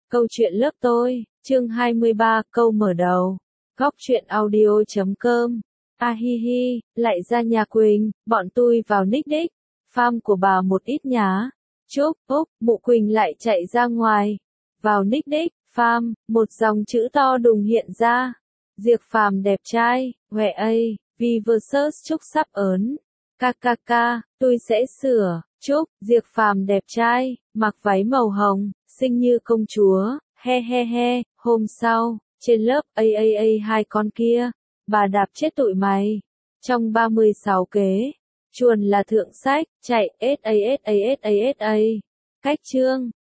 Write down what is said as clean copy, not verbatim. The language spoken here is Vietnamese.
Câu chuyện lớp tôi, chương 23, câu mở đầu. Góc truyện audio.com. A hi hi, lại ra nhà Quỳnh, bọn tôi vào nick đích. Farm của bà một ít nhá. Chúc, mụ Quỳnh lại chạy ra ngoài. Vào nick đích, farm, một dòng chữ to đùng hiện ra. Diệp Phàm đẹp trai, huệ ây, vì versus Trúc sắp ớn. KKK, tôi sẽ sửa, Trúc, Diệp Phàm đẹp trai, mặc váy màu hồng, xinh như công chúa, he he he, hôm sau, trên lớp hai con kia, bà đạp chết tụi mày. Trong 36 kế, chuồn là thượng sách, chạy sa. Cách chương,